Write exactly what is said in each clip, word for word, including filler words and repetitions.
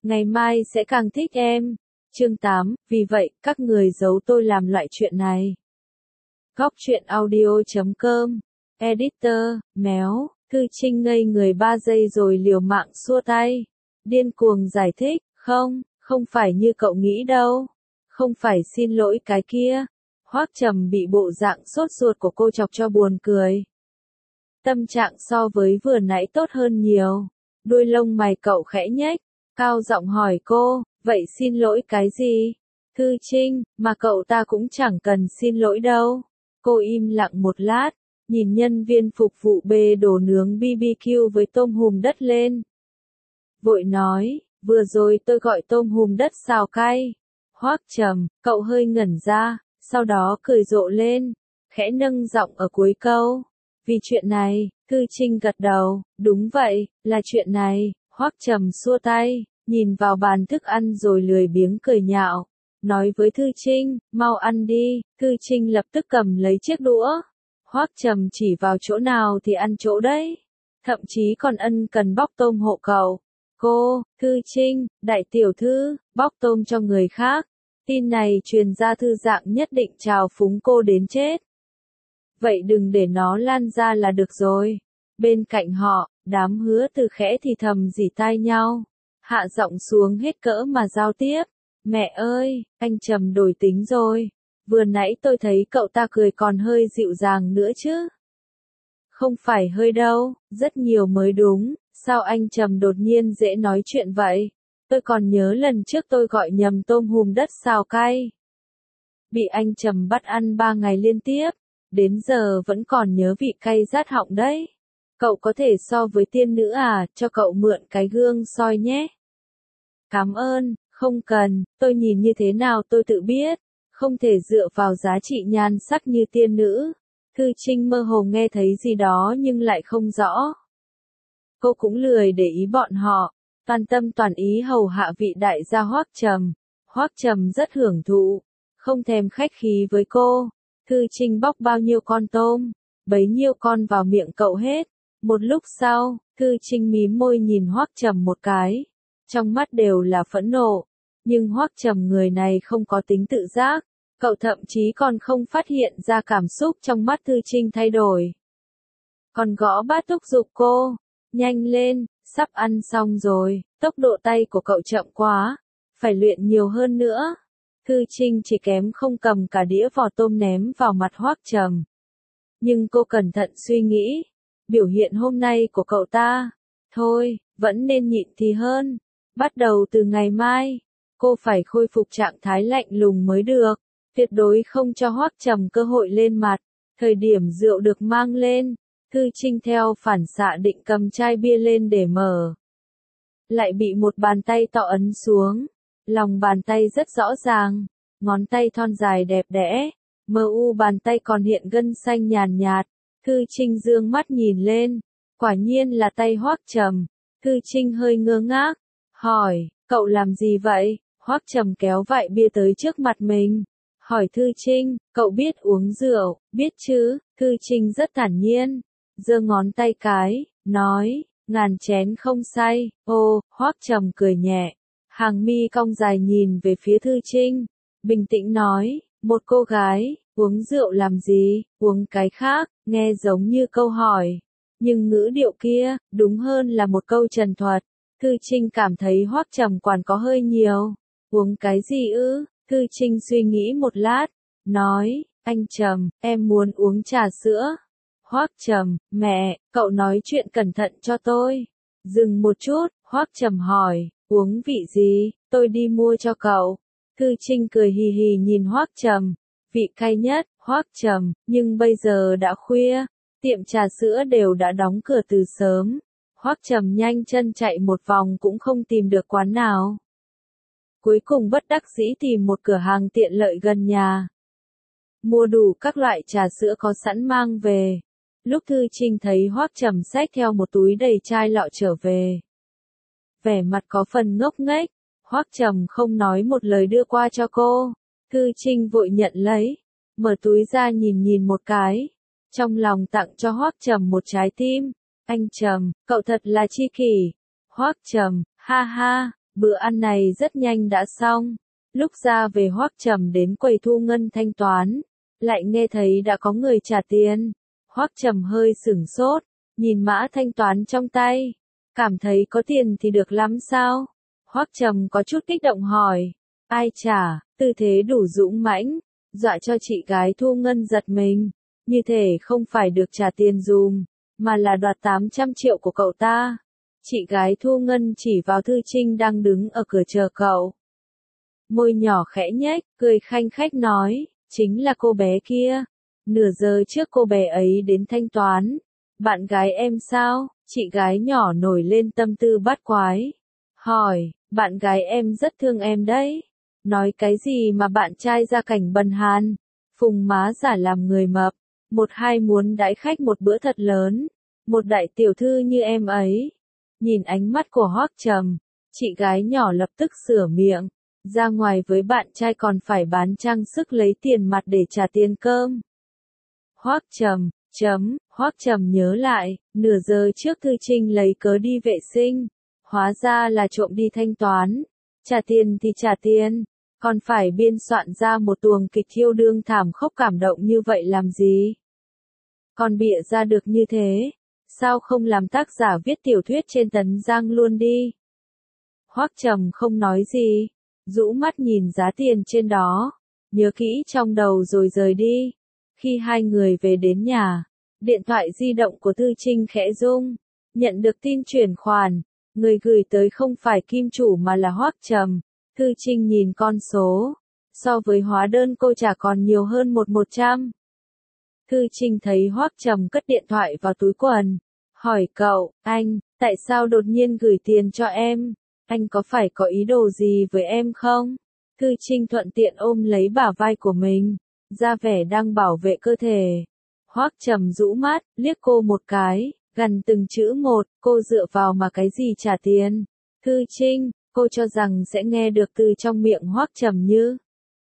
ngày mai sẽ càng thích em. Chương tám, vì vậy, các người giấu tôi làm loại chuyện này. Góc truyện audio chấm com, Editor, méo, Thư Trinh ngây người ba giây rồi liều mạng xua tay. Điên cuồng giải thích, không, không phải như cậu nghĩ đâu. Không phải xin lỗi cái kia. Hoắc Trầm bị bộ dạng sốt ruột của cô chọc cho buồn cười. Tâm trạng so với vừa nãy tốt hơn nhiều. Đuôi lông mày cậu khẽ nhếch, cao giọng hỏi cô, vậy xin lỗi cái gì? Thư Trinh, mà cậu ta cũng chẳng cần xin lỗi đâu. Cô im lặng một lát, nhìn nhân viên phục vụ bê đồ nướng bê bê kiu với tôm hùm đất lên. Vội nói, vừa rồi tôi gọi tôm hùm đất xào cay. Hoắc Trầm, cậu hơi ngẩn ra, sau đó cười rộ lên, khẽ nâng giọng ở cuối câu. Vì chuyện này, Thư Trinh gật đầu, đúng vậy, là chuyện này. Hoắc Trầm xua tay, nhìn vào bàn thức ăn rồi lười biếng cười nhạo, nói với Thư Trinh, mau ăn đi. Thư Trinh lập tức cầm lấy chiếc đũa. Hoắc Trầm chỉ vào chỗ nào thì ăn chỗ đấy, thậm chí còn ân cần bóc tôm hộ cậu. Cô, Thư Trinh, đại tiểu thư, bóc tôm cho người khác. Tin này truyền ra Thư Dạng nhất định trào phúng cô đến chết. Vậy đừng để nó lan ra là được rồi. Bên cạnh họ, đám Hứa Từ khẽ thì thầm rỉ tai nhau, hạ giọng xuống hết cỡ mà giao tiếp. Mẹ ơi, anh Trầm đổi tính rồi. Vừa nãy tôi thấy cậu ta cười còn hơi dịu dàng nữa chứ. Không phải hơi đâu, rất nhiều mới đúng. Sao anh Trầm đột nhiên dễ nói chuyện vậy? Tôi còn nhớ lần trước tôi gọi nhầm tôm hùm đất xào cay. Bị anh Trầm bắt ăn ba ngày liên tiếp. Đến giờ vẫn còn nhớ vị cay rát họng đấy. Cậu có thể so với tiên nữ à, cho cậu mượn cái gương soi nhé. Cảm ơn, không cần, tôi nhìn như thế nào tôi tự biết. Không thể dựa vào giá trị nhan sắc như tiên nữ. Thư Trinh mơ hồ nghe thấy gì đó nhưng lại không rõ. Cô cũng lười để ý bọn họ, toàn tâm toàn ý hầu hạ vị đại gia Hoắc Trầm. Hoắc Trầm rất hưởng thụ, không thèm khách khí với cô. Thư Trinh bóc bao nhiêu con tôm, bấy nhiêu con vào miệng cậu hết. Một lúc sau, Thư Trinh mím môi nhìn Hoắc Trầm một cái, trong mắt đều là phẫn nộ. Nhưng Hoắc Trầm người này không có tính tự giác, cậu thậm chí còn không phát hiện ra cảm xúc trong mắt Thư Trinh thay đổi. Còn gõ bát thúc giục cô, nhanh lên, sắp ăn xong rồi, tốc độ tay của cậu chậm quá, phải luyện nhiều hơn nữa. Thư Trinh chỉ kém không cầm cả đĩa vỏ tôm ném vào mặt Hoắc Trầm. Nhưng cô cẩn thận suy nghĩ, biểu hiện hôm nay của cậu ta, thôi, vẫn nên nhịn thì hơn. Bắt đầu từ ngày mai, cô phải khôi phục trạng thái lạnh lùng mới được, tuyệt đối không cho Hoắc Trầm cơ hội lên mặt. Thời điểm rượu được mang lên, Thư Trinh theo phản xạ định cầm chai bia lên để mở. Lại bị một bàn tay to ấn xuống. Lòng bàn tay rất rõ ràng, ngón tay thon dài đẹp đẽ, mờ u bàn tay còn hiện gân xanh nhàn nhạt. Thư Trinh dương mắt nhìn lên, quả nhiên là tay Hoắc Trầm. Thư Trinh hơi ngơ ngác, hỏi, cậu làm gì vậy? Hoắc Trầm kéo vại bia tới trước mặt mình, hỏi Thư Trinh, cậu biết uống rượu, biết chứ? Thư Trinh rất thản nhiên, giơ ngón tay cái, nói, ngàn chén không say. Ô, Hoắc Trầm cười nhẹ. Hàng mi cong dài nhìn về phía Thư Trinh, bình tĩnh nói, một cô gái, uống rượu làm gì, uống cái khác, nghe giống như câu hỏi. Nhưng ngữ điệu kia, đúng hơn là một câu trần thuật. Thư Trinh cảm thấy Hoắc Trầm quản có hơi nhiều. Uống cái gì ư? Thư Trinh suy nghĩ một lát, nói, anh Trầm, em muốn uống trà sữa. Hoắc Trầm, mẹ, cậu nói chuyện cẩn thận cho tôi. Dừng một chút, Hoắc Trầm hỏi, uống vị gì, tôi đi mua cho cậu. Thư Trinh cười hì hì nhìn Hoắc Trầm, vị cay nhất. Hoắc Trầm, nhưng bây giờ đã khuya, tiệm trà sữa đều đã đóng cửa từ sớm. Hoắc Trầm nhanh chân chạy một vòng cũng không tìm được quán nào. Cuối cùng bất đắc dĩ tìm một cửa hàng tiện lợi gần nhà. Mua đủ các loại trà sữa có sẵn mang về. Lúc Thư Trinh thấy Hoắc Trầm xách theo một túi đầy chai lọ trở về, vẻ mặt có phần ngốc nghếch, Hoắc Trầm không nói một lời đưa qua cho cô. Thư Trinh vội nhận lấy, mở túi ra nhìn nhìn một cái, trong lòng tặng cho Hoắc Trầm một trái tim. Anh Trầm, cậu thật là chi kỷ. Hoắc Trầm, ha ha, Bữa ăn này rất nhanh đã xong. Lúc ra về Hoắc Trầm đến quầy thu ngân thanh toán, lại nghe thấy đã có người trả tiền. Hoắc Trầm hơi sửng sốt, nhìn mã thanh toán trong tay, cảm thấy có tiền thì được lắm sao? Hoắc Trầm có chút kích động hỏi, ai trả? Tư thế đủ dũng mãnh, dọa cho chị gái thu ngân giật mình, như thể không phải được trả tiền dùm, mà là đoạt tám trăm triệu của cậu ta. Chị gái thu ngân chỉ vào Thư Trinh đang đứng ở cửa chờ cậu. Môi nhỏ khẽ nhếch, cười khanh khách nói, chính là cô bé kia. Nửa giờ trước cô bé ấy đến thanh toán. Bạn gái em sao? Chị gái nhỏ nổi lên tâm tư bát quái. Hỏi, bạn gái em rất thương em đấy. Nói cái gì mà bạn trai ra cảnh bần hàn? Phùng má giả làm người mập. Một hai muốn đãi khách một bữa thật lớn. Một đại tiểu thư như em ấy. Nhìn ánh mắt của Hoắc Trầm, chị gái nhỏ lập tức sửa miệng. Ra ngoài với bạn trai còn phải bán trang sức lấy tiền mặt để trả tiền cơm. Hoắc Trầm, chấm, Hoắc Trầm nhớ lại, nửa giờ trước Thư Trinh lấy cớ đi vệ sinh, hóa ra là trộm đi thanh toán, trả tiền thì trả tiền, còn phải biên soạn ra một tuồng kịch thiêu đương thảm khốc cảm động như vậy làm gì? Còn bịa ra được như thế, sao không làm tác giả viết tiểu thuyết trên tấn giang luôn đi? Hoắc Trầm không nói gì, rũ mắt nhìn giá tiền trên đó, nhớ kỹ trong đầu rồi rời đi. Khi hai người về đến nhà, điện thoại di động của Thư Trinh khẽ rung, nhận được tin chuyển khoản, người gửi tới không phải kim chủ mà là Hoắc Trầm. Thư Trinh nhìn con số, so với hóa đơn cô trả còn nhiều hơn một một trăm. Thư Trinh thấy Hoắc Trầm cất điện thoại vào túi quần, hỏi cậu, anh, tại sao đột nhiên gửi tiền cho em? Anh có phải có ý đồ gì với em không? Thư Trinh thuận tiện ôm lấy bả vai của mình, ra vẻ đang bảo vệ cơ thể. Hoắc Trầm rũ mắt, liếc cô một cái, gần từng chữ một, cô dựa vào mà cái gì trả tiền? Thư Trinh, cô cho rằng sẽ nghe được từ trong miệng Hoắc Trầm như.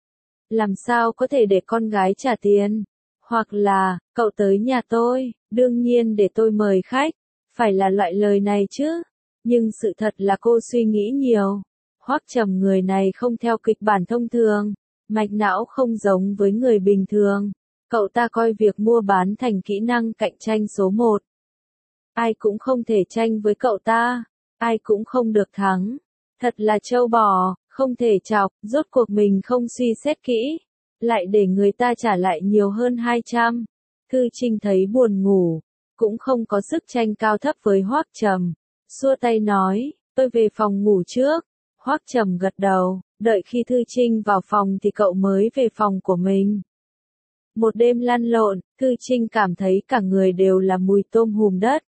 Làm sao có thể để con gái trả tiền? Hoặc là, cậu tới nhà tôi, đương nhiên để tôi mời khách, phải là loại lời này chứ. Nhưng sự thật là cô suy nghĩ nhiều. Hoắc Trầm người này không theo kịch bản thông thường, mạch não không giống với người bình thường. Cậu ta coi việc mua bán thành kỹ năng cạnh tranh số một. Ai cũng không thể tranh với cậu ta, ai cũng không được thắng. Thật là trâu bò, không thể chọc, rốt cuộc mình không suy xét kỹ, lại để người ta trả lại nhiều hơn hai trăm. Thư Trinh thấy buồn ngủ, cũng không có sức tranh cao thấp với Hoắc Trầm, xua tay nói, tôi về phòng ngủ trước. Hoắc Trầm gật đầu, đợi khi Thư Trinh vào phòng thì cậu mới về phòng của mình. Một đêm lăn lộn, Thư Trinh cảm thấy cả người đều là mùi tôm hùm đất.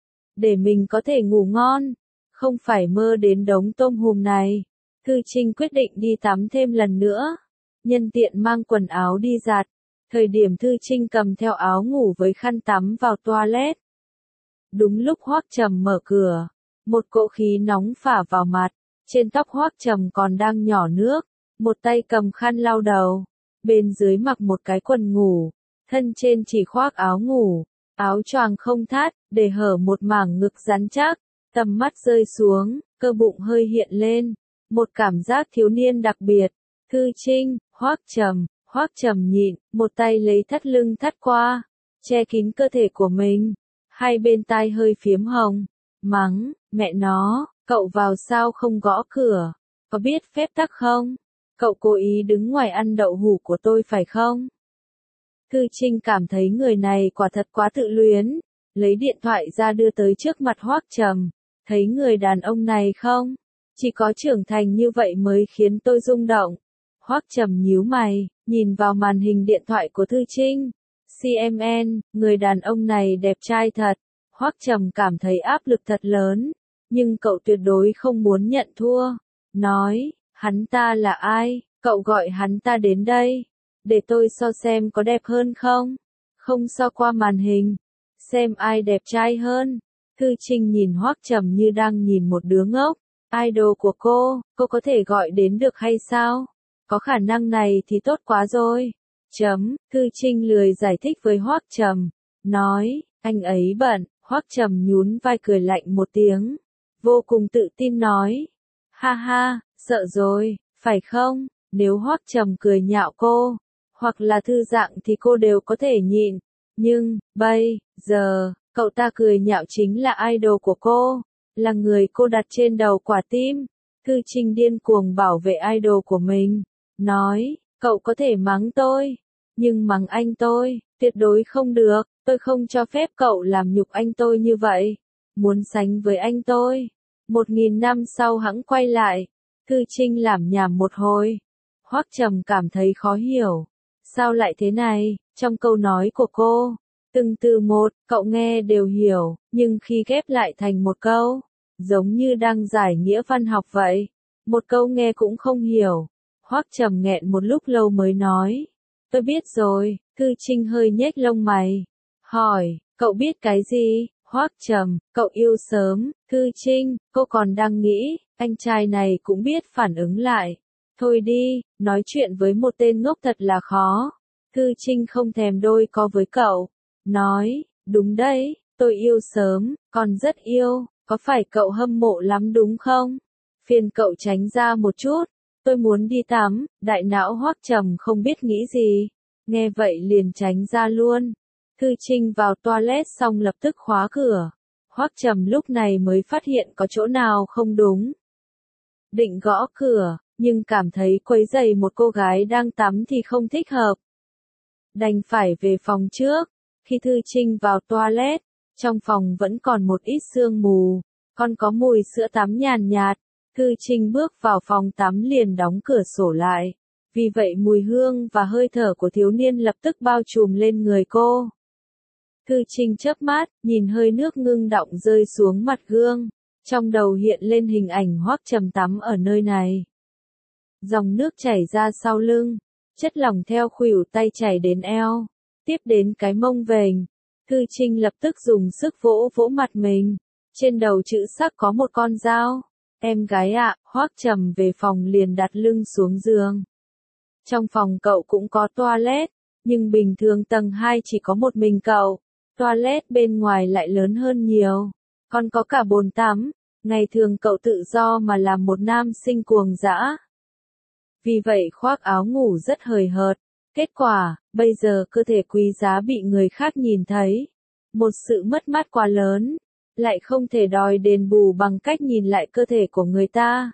Để mình có thể ngủ ngon, không phải mơ đến đống tôm hùm này, Thư Trinh quyết định đi tắm thêm lần nữa. Nhân tiện mang quần áo đi giặt, thời điểm Thư Trinh cầm theo áo ngủ với khăn tắm vào toilet. Đúng lúc Hoắc Trầm mở cửa, một cỗ khí nóng phả vào mặt, trên tóc Hoắc Trầm còn đang nhỏ nước, một tay cầm khăn lau đầu, bên dưới mặc một cái quần ngủ, thân trên chỉ khoác áo ngủ, áo choàng không thắt, để hở một mảng ngực rắn chắc, tầm mắt rơi xuống, cơ bụng hơi hiện lên, một cảm giác thiếu niên đặc biệt. Thư Trinh, Hoắc Trầm, Hoắc Trầm nhịn, một tay lấy thắt lưng thắt qua, che kín cơ thể của mình, hai bên tai hơi phiếm hồng, mắng, mẹ nó, cậu vào sao không gõ cửa, có biết phép tắc không? Cậu cố ý đứng ngoài ăn đậu hũ của tôi phải không? Thư Trinh cảm thấy người này quả thật quá tự luyến, lấy điện thoại ra đưa tới trước mặt Hoắc Trầm, thấy người đàn ông này không? Chỉ có trưởng thành như vậy mới khiến tôi rung động. Hoắc Trầm nhíu mày, nhìn vào màn hình điện thoại của Thư Trinh. xê em en, người đàn ông này đẹp trai thật. Hoắc Trầm cảm thấy áp lực thật lớn, nhưng cậu tuyệt đối không muốn nhận thua. Nói, hắn ta là ai? Cậu gọi hắn ta đến đây, để tôi so xem có đẹp hơn không? Không so qua màn hình, xem ai đẹp trai hơn. Thư Trinh nhìn Hoắc Trầm như đang nhìn một đứa ngốc. Idol của cô, cô có thể gọi đến được hay sao? Có khả năng này thì tốt quá rồi. Chấm, Thư Trinh lười giải thích với Hoắc Trầm, nói, anh ấy bận. Hoắc Trầm nhún vai cười lạnh một tiếng, vô cùng tự tin nói, Ha ha, sợ rồi, phải không? Nếu Hoắc Trầm cười nhạo cô, hoặc là thư dạng thì cô đều có thể nhịn. Nhưng, bây giờ, cậu ta cười nhạo chính là idol của cô, là người cô đặt trên đầu quả tim. Thư Trinh điên cuồng bảo vệ idol của mình, nói, cậu có thể mắng tôi, nhưng mắng anh tôi, tuyệt đối không được, tôi không cho phép cậu làm nhục anh tôi như vậy. Muốn sánh với anh tôi. Một nghìn năm sau hẵng quay lại, Thư Trinh lảm nhảm một hồi. Hoắc Trầm cảm thấy khó hiểu. Sao lại thế này? Trong câu nói của cô, từng từ một, cậu nghe đều hiểu, nhưng khi ghép lại thành một câu, giống như đang giải nghĩa văn học vậy. Một câu nghe cũng không hiểu. Hoắc Trầm nghẹn một lúc lâu mới nói. Tôi biết rồi. Thư Trinh hơi nhếch lông mày. Hỏi, cậu biết cái gì? Hoắc Trầm, cậu yêu sớm. Thư Trinh, cô còn đang nghĩ, anh trai này cũng biết phản ứng lại. Thôi đi, nói chuyện với một tên ngốc thật là khó. Thư Trinh không thèm đôi co với cậu. Nói, đúng đấy, tôi yêu sớm, còn rất yêu, có phải cậu hâm mộ lắm đúng không? Phiền cậu tránh ra một chút, tôi muốn đi tắm. Đại não Hoắc Trầm không biết nghĩ gì, nghe vậy liền tránh ra luôn. Thư Trinh vào toilet xong lập tức khóa cửa. Hoắc Trầm lúc này mới phát hiện có chỗ nào không đúng. Định gõ cửa, nhưng cảm thấy quấy rầy một cô gái đang tắm thì không thích hợp. Đành phải về phòng trước. Khi Thư Trinh vào toilet, trong phòng vẫn còn một ít sương mù, còn có mùi sữa tắm nhàn nhạt. Thư Trinh bước vào phòng tắm liền đóng cửa sổ lại. Vì vậy mùi hương và hơi thở của thiếu niên lập tức bao trùm lên người cô. Thư Trinh chớp mắt, nhìn hơi nước ngưng đọng rơi xuống mặt gương. Trong đầu hiện lên hình ảnh Hoắc Trầm tắm ở nơi này. Dòng nước chảy ra sau lưng, chất lỏng theo khuỷu tay chảy đến eo, tiếp đến cái mông vềnh. Thư Trinh lập tức dùng sức vỗ vỗ mặt mình. Trên đầu chữ sắc có một con dao. Em gái ạ, à, Hoắc Trầm về phòng liền đặt lưng xuống giường. Trong phòng cậu cũng có toilet, nhưng bình thường tầng hai chỉ có một mình cậu. Toilet bên ngoài lại lớn hơn nhiều, còn có cả bồn tắm. Ngày thường cậu tự do mà làm một nam sinh cuồng dã. Vì vậy khoác áo ngủ rất hời hợt. Kết quả, bây giờ cơ thể quý giá bị người khác nhìn thấy. Một sự mất mát quá lớn, lại không thể đòi đền bù bằng cách nhìn lại cơ thể của người ta.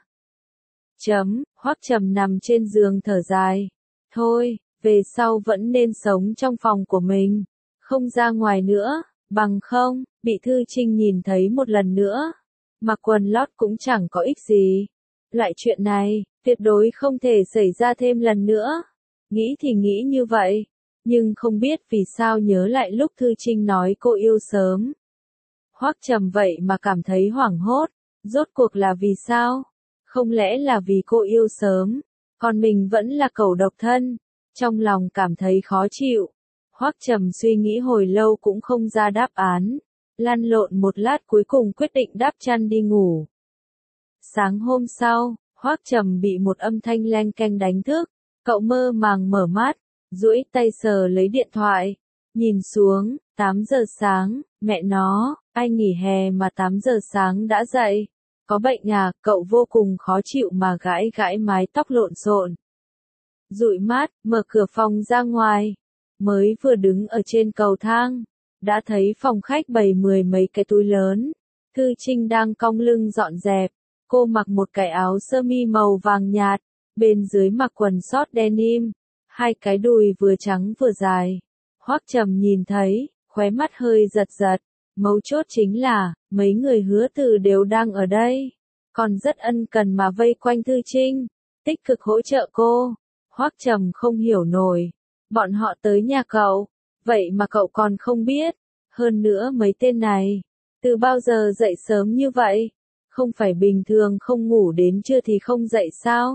Chấm, Hoắc Trầm nằm trên giường thở dài. Thôi, về sau vẫn nên sống trong phòng của mình, không ra ngoài nữa, bằng không, bị Thư Trinh nhìn thấy một lần nữa. Mặc quần lót cũng chẳng có ích gì. Loại chuyện này, tuyệt đối không thể xảy ra thêm lần nữa. Nghĩ thì nghĩ như vậy, nhưng không biết vì sao nhớ lại lúc Thư Trinh nói cô yêu sớm. Hoắc Trầm vậy mà cảm thấy hoảng hốt, rốt cuộc là vì sao? Không lẽ là vì cô yêu sớm, còn mình vẫn là cẩu độc thân? Trong lòng cảm thấy khó chịu. Hoắc Trầm suy nghĩ hồi lâu cũng không ra đáp án. Lăn lộn một lát cuối cùng quyết định đắp chăn đi ngủ. Sáng hôm sau, Hoắc Trầm bị một âm thanh leng keng đánh thức. Cậu mơ màng mở mắt, duỗi tay sờ lấy điện thoại. Nhìn xuống, tám giờ sáng, mẹ nó, ai nghỉ hè mà tám giờ sáng đã dậy. Có bệnh à? Cậu vô cùng khó chịu mà gãi gãi mái tóc lộn xộn. Dụi mắt, mở cửa phòng ra ngoài. Mới vừa đứng ở trên cầu thang, đã thấy phòng khách bày mười mấy cái túi lớn. Thư Trinh đang cong lưng dọn dẹp. Cô mặc một cái áo sơ mi màu vàng nhạt, bên dưới mặc quần short denim, hai cái đùi vừa trắng vừa dài. Hoắc Trầm nhìn thấy, khóe mắt hơi giật giật. Mấu chốt chính là, mấy người Hứa Từ đều đang ở đây, còn rất ân cần mà vây quanh Thư Trinh, tích cực hỗ trợ cô. Hoắc Trầm không hiểu nổi, bọn họ tới nhà cậu, vậy mà cậu còn không biết. Hơn nữa mấy tên này, từ bao giờ dậy sớm như vậy? Không phải bình thường không ngủ đến trưa thì không dậy sao?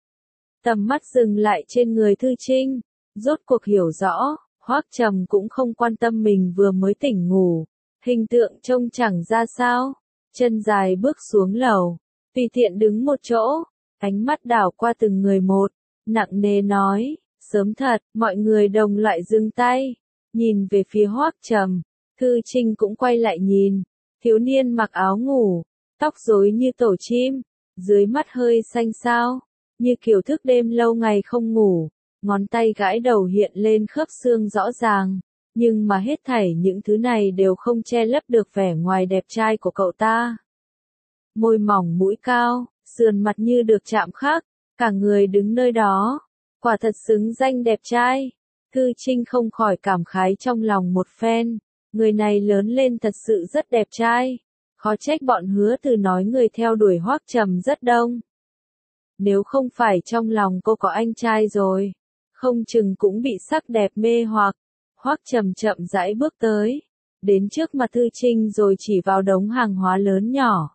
Tầm mắt dừng lại trên người Thư Trinh, rốt cuộc hiểu rõ, Hoắc Trầm cũng không quan tâm mình vừa mới tỉnh ngủ, hình tượng trông chẳng ra sao. Chân dài bước xuống lầu, tùy tiện đứng một chỗ, ánh mắt đảo qua từng người một, nặng nề nói, sớm thật. Mọi người đồng loại dừng tay, nhìn về phía Hoắc Trầm. Thư Trinh cũng quay lại nhìn, thiếu niên mặc áo ngủ, tóc rối như tổ chim, dưới mắt hơi xanh xao, như kiểu thức đêm lâu ngày không ngủ, ngón tay gãi đầu hiện lên khớp xương rõ ràng, nhưng mà hết thảy những thứ này đều không che lấp được vẻ ngoài đẹp trai của cậu ta. Môi mỏng mũi cao, sườn mặt như được chạm khắc, cả người đứng nơi đó, quả thật xứng danh đẹp trai. Thư Trinh không khỏi cảm khái trong lòng một phen, người này lớn lên thật sự rất đẹp trai, khó trách bọn Hứa Từ nói người theo đuổi Hoắc Trầm rất đông. Nếu không phải trong lòng cô có anh trai rồi, không chừng cũng bị sắc đẹp mê hoặc. Hoắc Trầm chậm rãi bước tới, đến trước mặt Thư Trinh rồi chỉ vào đống hàng hóa lớn nhỏ.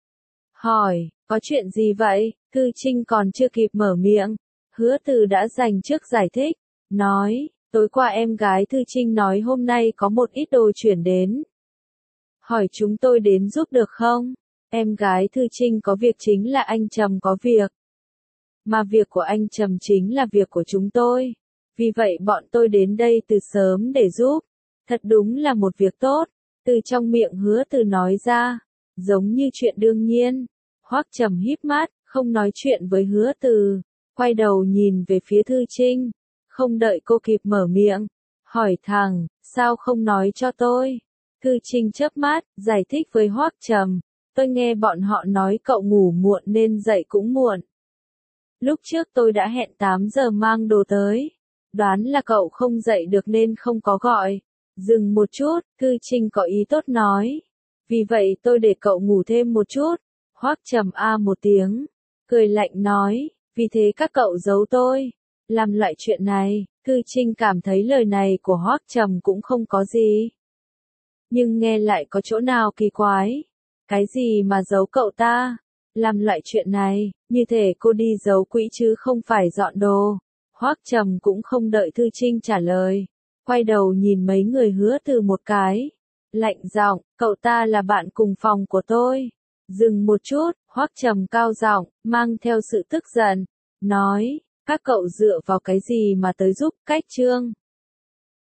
Hỏi, có chuyện gì vậy? Thư Trinh còn chưa kịp mở miệng, Hứa Từ đã dành trước giải thích, nói, tối qua em gái Thư Trinh nói hôm nay có một ít đồ chuyển đến. Hỏi chúng tôi đến giúp được không? Em gái Thư Trinh có việc chính là anh Trầm có việc. Mà việc của anh Trầm chính là việc của chúng tôi. Vì vậy bọn tôi đến đây từ sớm để giúp. Thật đúng là một việc tốt. Từ trong miệng Hứa Từ nói ra, giống như chuyện đương nhiên. Hoắc Trầm híp mắt, không nói chuyện với Hứa Từ, quay đầu nhìn về phía Thư Trinh, không đợi cô kịp mở miệng, hỏi thẳng, sao không nói cho tôi? Thư Trinh chớp mắt, giải thích với Hoắc Trầm, tôi nghe bọn họ nói cậu ngủ muộn nên dậy cũng muộn. Lúc trước tôi đã hẹn tám giờ mang đồ tới, đoán là cậu không dậy được nên không có gọi. Dừng một chút, Thư Trinh có ý tốt nói, vì vậy tôi để cậu ngủ thêm một chút. Hoắc Trầm a một tiếng, cười lạnh nói, vì thế các cậu giấu tôi, làm loại chuyện này. Thư Trinh cảm thấy lời này của Hoắc Trầm cũng không có gì, nhưng nghe lại có chỗ nào kỳ quái. Cái gì mà giấu cậu ta? Làm loại chuyện này, như thể cô đi giấu quỹ chứ không phải dọn đồ. Hoắc Trầm cũng không đợi Thư Trinh trả lời, quay đầu nhìn mấy người Hứa Từ một cái, lạnh giọng, cậu ta là bạn cùng phòng của tôi. Dừng một chút, Hoắc Trầm cao giọng, mang theo sự tức giận, nói, các cậu dựa vào cái gì mà tới giúp Cách Trương?